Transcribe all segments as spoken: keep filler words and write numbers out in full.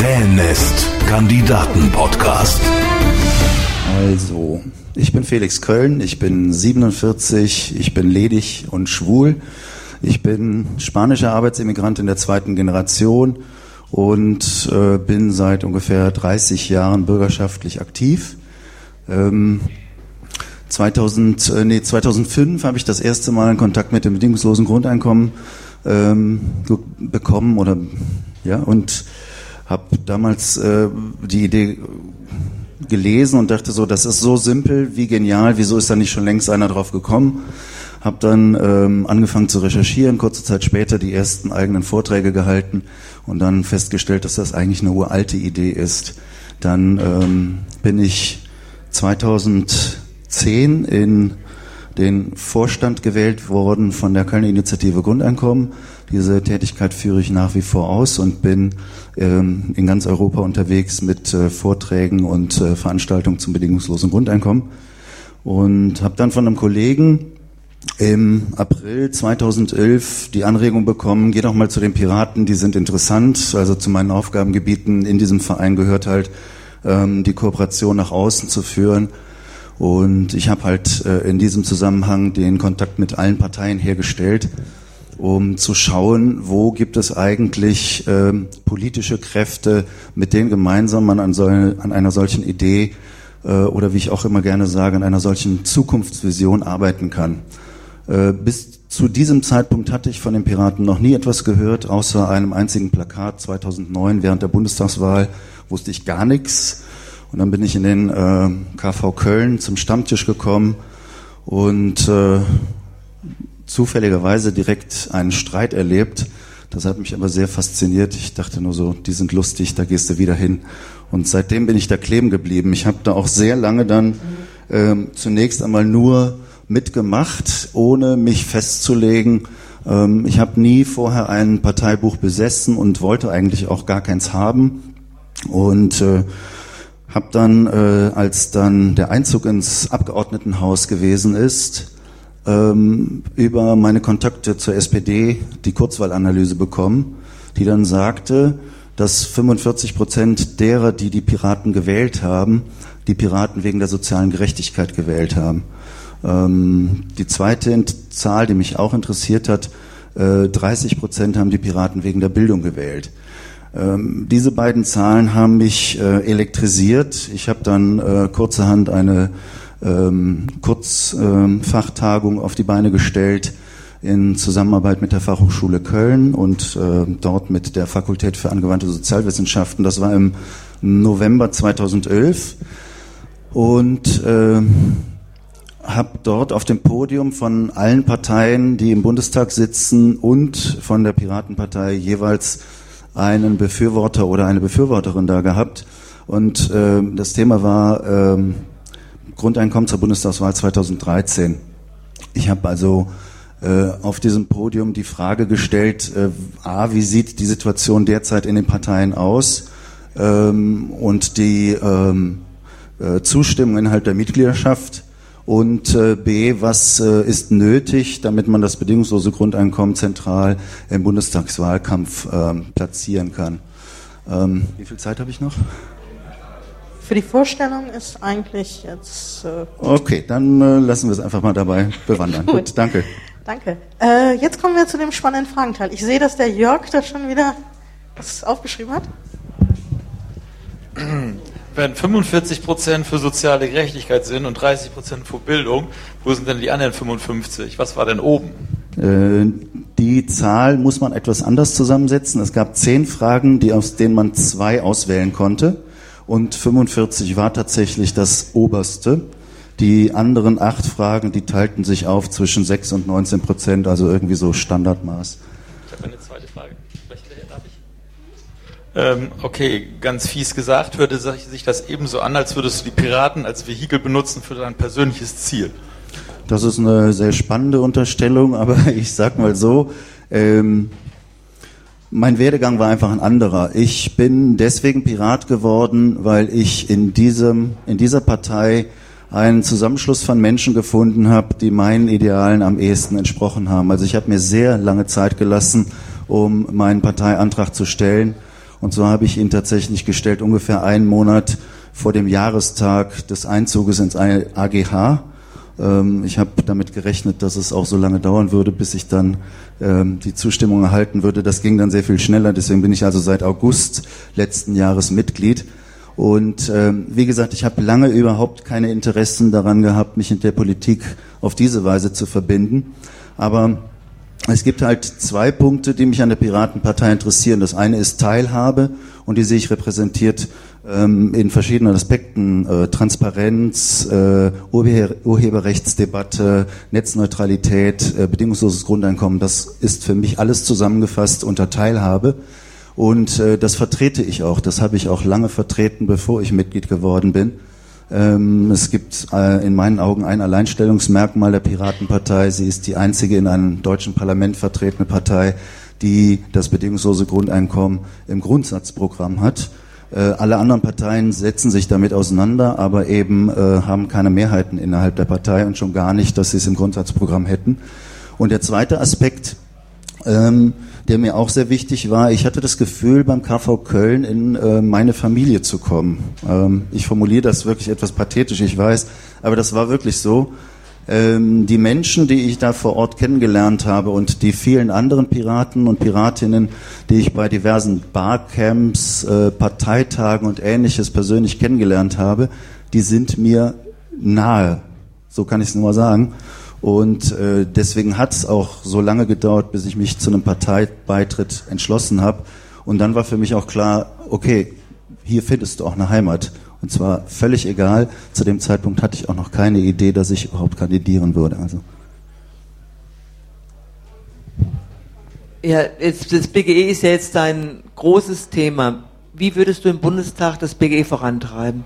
Krähennest Kandidaten-Podcast. Also, ich bin Felix Köln, ich bin siebenundvierzig, ich bin ledig und schwul. Ich bin spanischer Arbeitsimmigrant in der zweiten Generation und äh, bin seit ungefähr dreißig Jahren bürgerschaftlich aktiv. Ähm, zweitausend, äh, nee, zweitausendfünf habe ich das erste Mal einen Kontakt mit dem bedingungslosen Grundeinkommen ähm, bekommen oder ja und habe damals äh, die Idee gelesen und dachte so, das ist so simpel, wie genial, wieso ist da nicht schon längst einer drauf gekommen? Habe dann ähm, angefangen zu recherchieren, kurze Zeit später die ersten eigenen Vorträge gehalten und dann festgestellt, dass das eigentlich eine uralte Idee ist. Dann ähm, bin ich zweitausendzehn in den Vorstand gewählt worden von der Kölner Initiative Grundeinkommen. Diese Tätigkeit führe ich nach wie vor aus und bin ähm, in ganz Europa unterwegs mit äh, Vorträgen und äh, Veranstaltungen zum bedingungslosen Grundeinkommen. Und habe dann von einem Kollegen im April zweitausendelf die Anregung bekommen, geh doch mal zu den Piraten, die sind interessant. Also zu meinen Aufgabengebieten in diesem Verein gehört halt, ähm, die Kooperation nach außen zu führen. Und ich habe halt äh, in diesem Zusammenhang den Kontakt mit allen Parteien hergestellt, um zu schauen, wo gibt es eigentlich äh, politische Kräfte, mit denen gemeinsam man an, so, an einer solchen Idee äh, oder wie ich auch immer gerne sage, an einer solchen Zukunftsvision arbeiten kann. Äh, bis zu diesem Zeitpunkt hatte ich von den Piraten noch nie etwas gehört, außer einem einzigen Plakat zweitausendneun während der Bundestagswahl wusste ich gar nichts. Und dann bin ich in den äh, K V Köln zum Stammtisch gekommen und äh, zufälligerweise direkt einen Streit erlebt. Das hat mich aber sehr fasziniert. Ich dachte nur so, die sind lustig, da gehst du wieder hin. Und seitdem bin ich da kleben geblieben. Ich habe da auch sehr lange dann äh, zunächst einmal nur mitgemacht, ohne mich festzulegen. Ähm, ich habe nie vorher ein Parteibuch besessen und wollte eigentlich auch gar keins haben. Und äh, habe dann, äh, als dann der Einzug ins Abgeordnetenhaus gewesen ist, ähm, über meine Kontakte zur S P D die Kurzwahlanalyse bekommen, die dann sagte, dass fünfundvierzig Prozent derer, die die Piraten gewählt haben, die Piraten wegen der sozialen Gerechtigkeit gewählt haben. Ähm, die zweite Zahl, die mich auch interessiert hat, äh, dreißig Prozent haben die Piraten wegen der Bildung gewählt. Ähm, diese beiden Zahlen haben mich äh, elektrisiert. Ich habe dann äh, kurzerhand eine ähm, Kurzfachtagung ähm, auf die Beine gestellt in Zusammenarbeit mit der Fachhochschule Köln und äh, dort mit der Fakultät für angewandte Sozialwissenschaften. Das war im November zweitausendelf und äh, habe dort auf dem Podium von allen Parteien, die im Bundestag sitzen und von der Piratenpartei jeweils einen Befürworter oder eine Befürworterin da gehabt und äh, das Thema war äh, Grundeinkommen zur Bundestagswahl zweitausenddreizehn. Ich habe also äh, auf diesem Podium die Frage gestellt, äh, a, wie sieht die Situation derzeit in den Parteien aus ähm, und die ähm, äh, Zustimmung innerhalb der Mitgliedschaft und äh, b, was äh, ist nötig, damit man das bedingungslose Grundeinkommen zentral im Bundestagswahlkampf ähm, platzieren kann. Ähm, wie viel Zeit habe ich noch? Für die Vorstellung ist eigentlich jetzt äh, gut. Okay, dann äh, lassen wir es einfach mal dabei bewandern. Gut. Gut, danke. Danke. Äh, jetzt kommen wir zu dem spannenden Fragenteil. Ich sehe, dass der Jörg da schon wieder was aufgeschrieben hat. Wenn fünfundvierzig Prozent für soziale Gerechtigkeit sind und dreißig Prozent für Bildung, wo sind denn die anderen fünfundfünfzig? Was war denn oben? Äh, die Zahl muss man etwas anders zusammensetzen. Es gab zehn Fragen, die aus denen man zwei auswählen konnte. Und fünfundvierzig war tatsächlich das Oberste. Die anderen acht Fragen, die teilten sich auf zwischen sechs und neunzehn Prozent, also irgendwie so Standardmaß. Ich habe eine zweite Frage. Vielleicht darf ich? Ähm, okay, ganz fies gesagt, hörte sich das ebenso an, als würdest du die Piraten als Vehikel benutzen für dein persönliches Ziel. Das ist eine sehr spannende Unterstellung, aber ich sag mal so, ähm, mein Werdegang war einfach ein anderer. Ich bin deswegen Pirat geworden, weil ich in diesem, in dieser Partei einen Zusammenschluss von Menschen gefunden habe, die meinen Idealen am ehesten entsprochen haben. Also ich habe mir sehr lange Zeit gelassen, um meinen Parteiantrag zu stellen Und so habe ich ihn tatsächlich gestellt, ungefähr einen Monat vor dem Jahrestag des Einzuges ins A G H. Ähm, ich habe damit gerechnet, dass es auch so lange dauern würde, bis ich dann ähm, die Zustimmung erhalten würde. Das ging dann sehr viel schneller, deswegen bin ich also seit August letzten Jahres Mitglied. Und ähm, wie gesagt, ich habe lange überhaupt keine Interessen daran gehabt, mich mit der Politik auf diese Weise zu verbinden. Aber es gibt halt zwei Punkte, die mich an der Piratenpartei interessieren. Das eine ist Teilhabe und die sehe ich repräsentiert ähm, in verschiedenen Aspekten. Äh, Transparenz, äh, Urhe- Urheberrechtsdebatte, Netzneutralität, äh, bedingungsloses Grundeinkommen. Das ist für mich alles zusammengefasst unter Teilhabe. Und äh, das vertrete ich auch. Das habe ich auch lange vertreten, bevor ich Mitglied geworden bin. Ähm, es gibt äh, in meinen Augen ein Alleinstellungsmerkmal der Piratenpartei. Sie ist die einzige in einem deutschen Parlament vertretene Partei, die das bedingungslose Grundeinkommen im Grundsatzprogramm hat. Äh, alle anderen Parteien setzen sich damit auseinander, aber eben äh, haben keine Mehrheiten innerhalb der Partei und schon gar nicht, dass sie es im Grundsatzprogramm hätten. Und der zweite Aspekt, ähm, der mir auch sehr wichtig war, ich hatte das Gefühl, beim K V Köln in äh, meine Familie zu kommen. Ähm, ich formuliere das wirklich etwas pathetisch, ich weiß, aber das war wirklich so. Ähm, die Menschen, die ich da vor Ort kennengelernt habe und die vielen anderen Piraten und Piratinnen, die ich bei diversen Barcamps, äh, Parteitagen und Ähnliches persönlich kennengelernt habe, die sind mir nahe, so kann ich es nur mal sagen. Und äh, deswegen hat es auch so lange gedauert, bis ich mich zu einem Parteibeitritt entschlossen habe. Und dann war für mich auch klar, okay, hier findest du auch eine Heimat. Und zwar völlig egal. Zu dem Zeitpunkt hatte ich auch noch keine Idee, dass ich überhaupt kandidieren würde. Also. Ja, jetzt, das B G E ist ja jetzt ein großes Thema. Wie würdest du im Bundestag das B G E vorantreiben?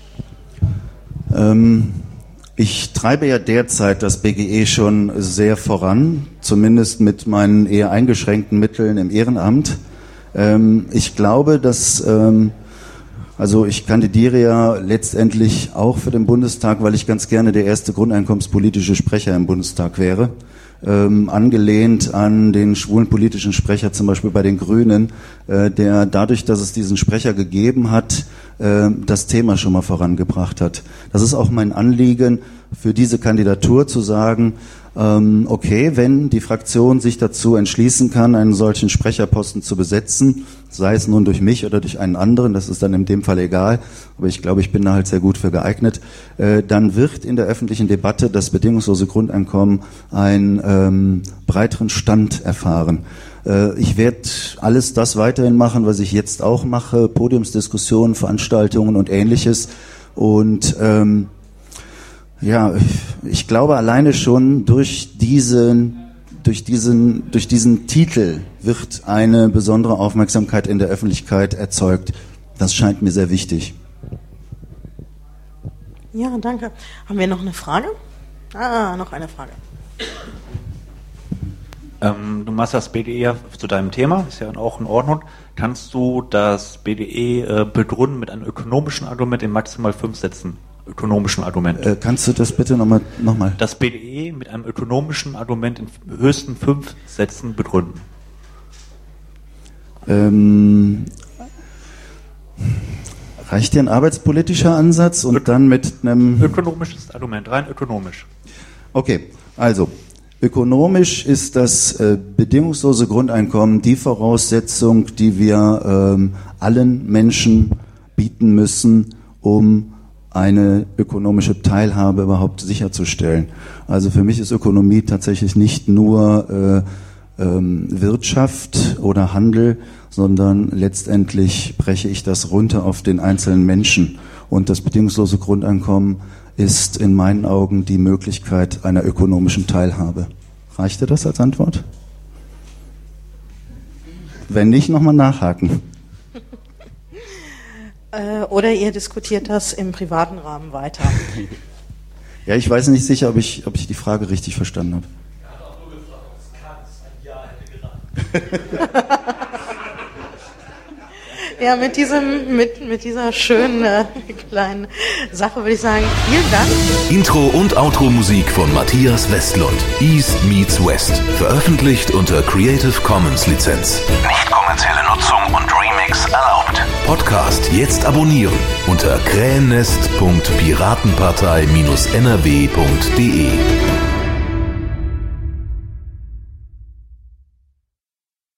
Ähm... Ich treibe ja derzeit das B G E schon sehr voran, zumindest mit meinen eher eingeschränkten Mitteln im Ehrenamt. Ähm, ich glaube, dass, ähm, also ich kandidiere ja letztendlich auch für den Bundestag, weil ich ganz gerne der erste grundeinkommenspolitische Sprecher im Bundestag wäre. Ähm, angelehnt an den schwulen politischen Sprecher zum Beispiel bei den Grünen, äh, der dadurch, dass es diesen Sprecher gegeben hat, äh, das Thema schon mal vorangebracht hat. Das ist auch mein Anliegen für diese Kandidatur zu sagen, ähm, okay, wenn die Fraktion sich dazu entschließen kann, einen solchen Sprecherposten zu besetzen, sei es nun durch mich oder durch einen anderen, das ist dann in dem Fall egal, aber ich glaube, ich bin da halt sehr gut für geeignet, äh, dann wird in der öffentlichen Debatte das bedingungslose Grundeinkommen einen ähm, breiteren Stand erfahren. Äh, ich werde alles das weiterhin machen, was ich jetzt auch mache, Podiumsdiskussionen, Veranstaltungen und Ähnliches. Und ähm, ja, ich glaube alleine schon durch diesen, durch diesen, durch diesen Titel wird eine besondere Aufmerksamkeit in der Öffentlichkeit erzeugt. Das scheint mir sehr wichtig. Ja, danke. Haben wir noch eine Frage? Ah, noch eine Frage. Ähm, du machst das B D E ja zu deinem Thema, ist ja auch in Ordnung. Kannst du das B D E äh, begründen mit einem ökonomischen Argument in maximal fünf Sätzen? Ökonomischen Argument. Äh, kannst du das bitte nochmal? Noch mal? Das B D E mit einem ökonomischen Argument in höchsten fünf Sätzen begründen. Ähm, reicht dir ein arbeitspolitischer Ansatz und Ök- dann mit einem... Ökonomisches Argument, rein ökonomisch. Okay, also ökonomisch ist das äh, bedingungslose Grundeinkommen die Voraussetzung, die wir ähm, allen Menschen bieten müssen, um eine ökonomische Teilhabe überhaupt sicherzustellen. Also für mich ist Ökonomie tatsächlich nicht nur äh, ähm, Wirtschaft oder Handel, sondern letztendlich breche ich das runter auf den einzelnen Menschen. Und das bedingungslose Grundeinkommen ist in meinen Augen die Möglichkeit einer ökonomischen Teilhabe. Reicht dir das als Antwort? Wenn nicht, nochmal nachhaken. Oder ihr diskutiert das im privaten Rahmen weiter. Ja, ich weiß nicht sicher, ob ich, ob ich die Frage richtig verstanden habe. Er hat auch nur gefragt, ob es kann, ein Ja hätte geraten. Ja, mit diesem, mit, mit dieser schönen äh, kleinen Sache würde ich sagen, vielen Dank. Intro und Outro-Musik von Matthias Westlund. East meets West. Veröffentlicht unter Creative Commons Lizenz. Nicht kommerzielle Nutzung und Remix erlaubt. Podcast jetzt abonnieren unter krähennest punkt piratenpartei Bindestrich n r w punkt d e.